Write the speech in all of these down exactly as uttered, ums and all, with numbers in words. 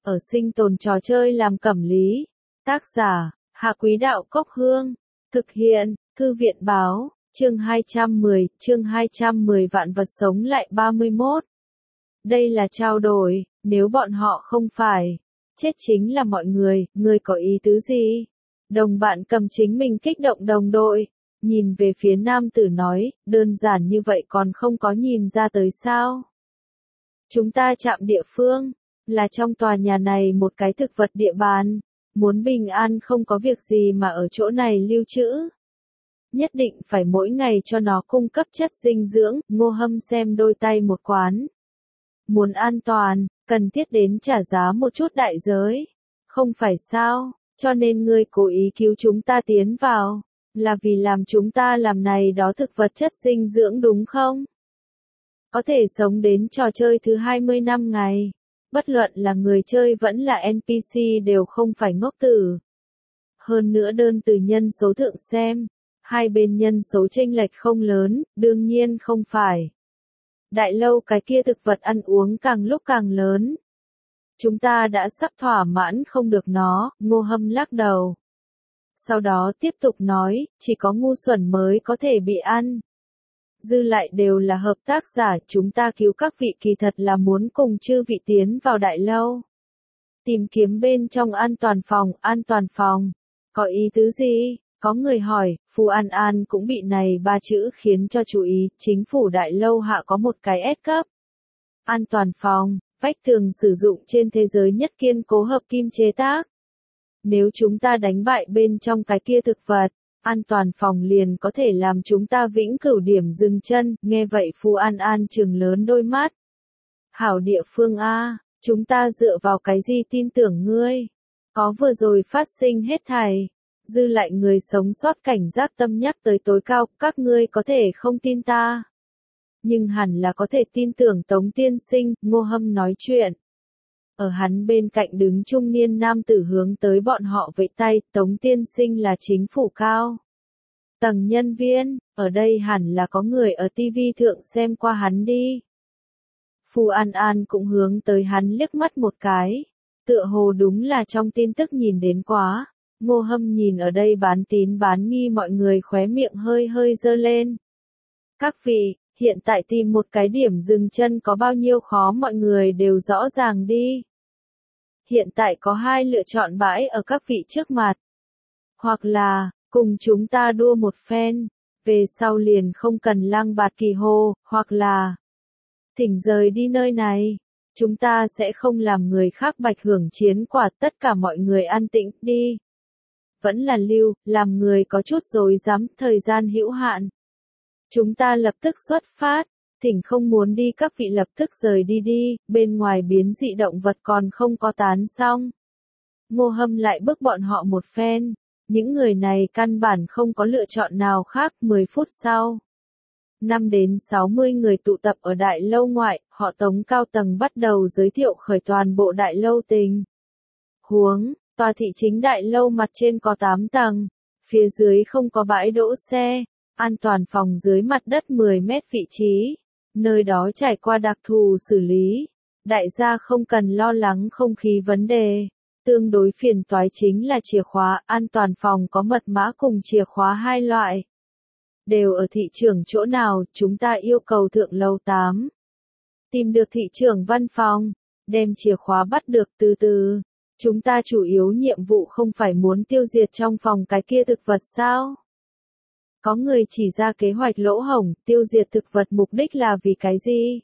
ở sinh tồn trò chơi làm cẩm lý. Tác giả, Hạ Quý Đạo Cốc Hương. Thực hiện, Thư viện Báo, chương hai trăm mười, chương hai trăm mười vạn vật sống lại ba mươi mốt. Đây là trao đổi, nếu bọn họ không phải, chết chính là mọi người, ngươi có ý tứ gì? Đồng bạn cầm chính mình kích động đồng đội, nhìn về phía nam tử nói, đơn giản như vậy còn không có nhìn ra tới sao? Chúng ta chạm địa phương, là trong tòa nhà này một cái thực vật địa bàn, muốn bình an không có việc gì mà ở chỗ này lưu trữ. Nhất định phải mỗi ngày cho nó cung cấp chất dinh dưỡng, Ngô Hâm xem đôi tay một quán. Muốn an toàn, cần thiết đến trả giá một chút đại giới. Không phải sao, cho nên ngươi cố ý cứu chúng ta tiến vào, là vì làm chúng ta làm này đó thực vật chất dinh dưỡng đúng không? Có thể sống đến trò chơi thứ hai mươi năm ngày. Bất luận là người chơi vẫn là en pê xê đều không phải ngốc tử. Hơn nữa đơn từ nhân số thượng xem, hai bên nhân số chênh lệch không lớn, đương nhiên không phải. Đại lâu cái kia thực vật ăn uống càng lúc càng lớn. Chúng ta đã sắp thỏa mãn không được nó, Ngô Hâm lắc đầu. Sau đó tiếp tục nói, chỉ có ngu xuẩn mới có thể bị ăn. Dư lại đều là hợp tác giả, chúng ta cứu các vị kỳ thật là muốn cùng chư vị tiến vào đại lâu. Tìm kiếm bên trong an toàn phòng, an toàn phòng. Có ý tứ gì? Có người hỏi, Phù An An cũng bị này ba chữ khiến cho chú ý, chính phủ đại lâu hạ có một cái S cấp. An toàn phòng, vách tường sử dụng trên thế giới nhất kiên cố hợp kim chế tác. Nếu chúng ta đánh bại bên trong cái kia thực vật, an toàn phòng liền có thể làm chúng ta vĩnh cửu điểm dừng chân, nghe vậy Phù An An trừng lớn đôi mắt. Hảo địa phương A, chúng ta dựa vào cái gì tin tưởng ngươi? Có vừa rồi phát sinh hết thảy. Dư lại người sống sót cảnh giác tâm nhắc tới tối cao, các ngươi có thể không tin ta. Nhưng hẳn là có thể tin tưởng Tống Tiên Sinh, Ngô Hâm nói chuyện. Ở hắn bên cạnh đứng trung niên nam tử hướng tới bọn họ vẫy tay, Tống Tiên Sinh là chính phủ cao. Tầng nhân viên, ở đây hẳn là có người ở ti vi thượng xem qua hắn đi. Phù An An cũng hướng tới hắn liếc mắt một cái. Tựa hồ đúng là trong tin tức nhìn đến quá. Ngô Hâm nhìn ở đây bán tín bán nghi mọi người khóe miệng hơi hơi dơ lên. Các vị, hiện tại tìm một cái điểm dừng chân có bao nhiêu khó mọi người đều rõ ràng đi. Hiện tại có hai lựa chọn bãi ở các vị trước mặt. Hoặc là, cùng chúng ta đua một phen, về sau liền không cần lăng bạt kỳ hồ, hoặc là, thỉnh rời đi nơi này. Chúng ta sẽ không làm người khác bạch hưởng chiến quả, tất cả mọi người an tĩnh đi. Vẫn là lưu, làm người có chút rối rắm, thời gian hữu hạn. Chúng ta lập tức xuất phát, thỉnh không muốn đi các vị lập tức rời đi đi, bên ngoài biến dị động vật còn không có tán xong. Ngô Hâm lại bức bọn họ một phen, những người này căn bản không có lựa chọn nào khác, mười phút sau. năm đến sáu mươi người tụ tập ở đại lâu ngoại, họ Tống cao tầng bắt đầu giới thiệu khởi toàn bộ đại lâu tình huống. Tòa thị chính đại lâu mặt trên có tám tầng, phía dưới không có bãi đỗ xe, an toàn phòng dưới mặt đất mười mét vị trí, nơi đó trải qua đặc thù xử lý. Đại gia không cần lo lắng không khí vấn đề, tương đối phiền toái chính là chìa khóa, an toàn phòng có mật mã cùng chìa khóa hai loại. Đều ở thị trưởng chỗ nào, chúng ta yêu cầu thượng lầu tám. Tìm được thị trưởng văn phòng, đem chìa khóa bắt được từ từ. Chúng ta chủ yếu nhiệm vụ không phải muốn tiêu diệt trong phòng cái kia thực vật sao? Có người chỉ ra kế hoạch lỗ hổng, tiêu diệt thực vật mục đích là vì cái gì?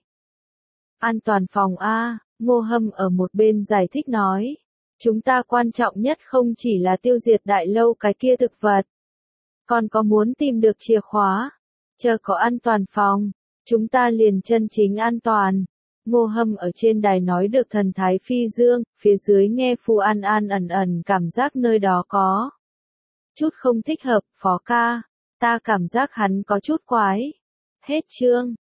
An toàn phòng A, Ngô Hâm ở một bên giải thích nói. Chúng ta quan trọng nhất không chỉ là tiêu diệt đại lâu cái kia thực vật. Còn có muốn tìm được chìa khóa. Chờ có an toàn phòng, chúng ta liền chân chính an toàn. Ngô Hâm ở trên đài nói được thần thái phi dương, phía dưới nghe Phù An An ẩn ẩn cảm giác nơi đó có chút không thích hợp, Phó ca, ta cảm giác hắn có chút quái. Hết chương.